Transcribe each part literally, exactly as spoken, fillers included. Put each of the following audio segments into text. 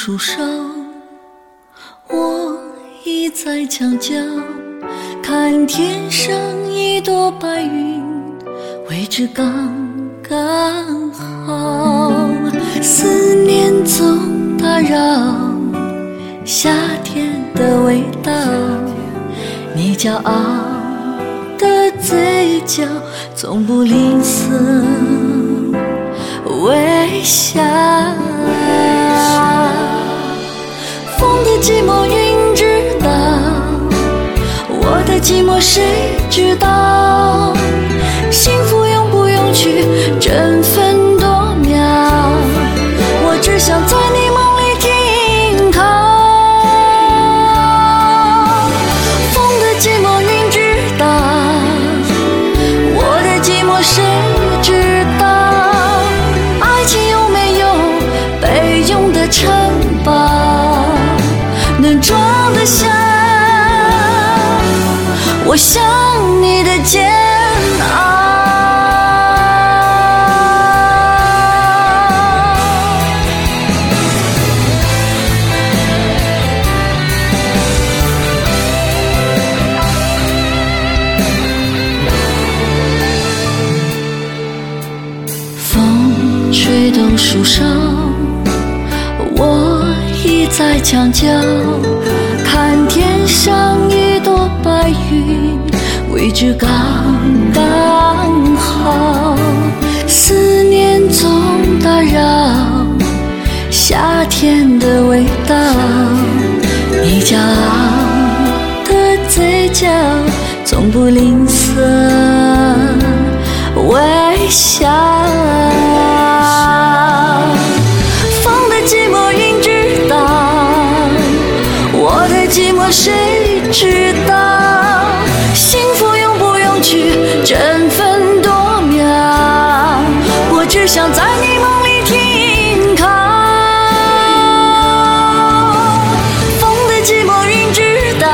树梢，我倚在墙角，看天上一朵白云，位置刚刚好。思念总打扰夏天的味道，你骄傲的嘴角从不吝啬微笑。风的寂寞云知道，我的寂寞谁知道？幸福用不用去争分夺秒，我只想在你梦里停靠。风的寂寞云知道，我的寂寞谁知道？爱情有没有备用的城堡，能装得下我想你的煎熬？风吹动树梢，我倚在墙角，看天上一朵白云，位置刚刚好。思念总打扰夏天的味道，你骄傲的嘴角从不吝啬微笑。风的寂寞云知道，我的寂寞谁知道？幸福用不用去争分夺秒，我只想在你梦里停靠。风的寂寞云知道，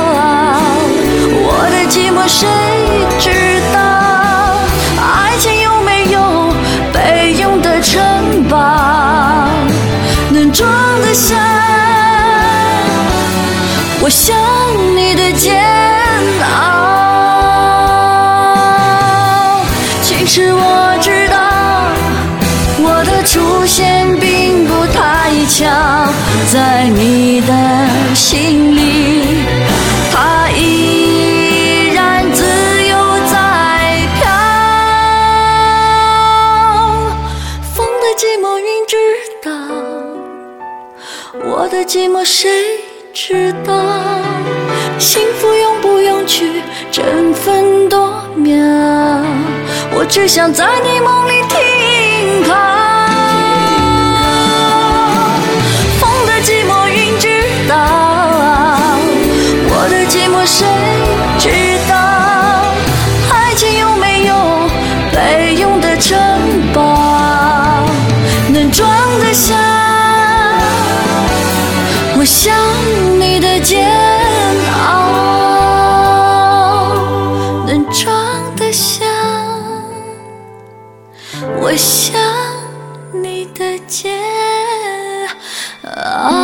我的寂寞谁知道？爱情有没有备用的城堡，能装得下我想你的煎熬？其实我知道，我的出现并不太巧，在你的心里，它依然自由在飘。风的寂寞云知道，我的寂寞谁知道？幸福用不用去争分夺秒，我只想在你梦里停靠。风的寂寞云知道，我的寂寞谁知道？爱情有没有备用的城堡，能装得下我想你的煎熬，能装得下我想你的煎熬。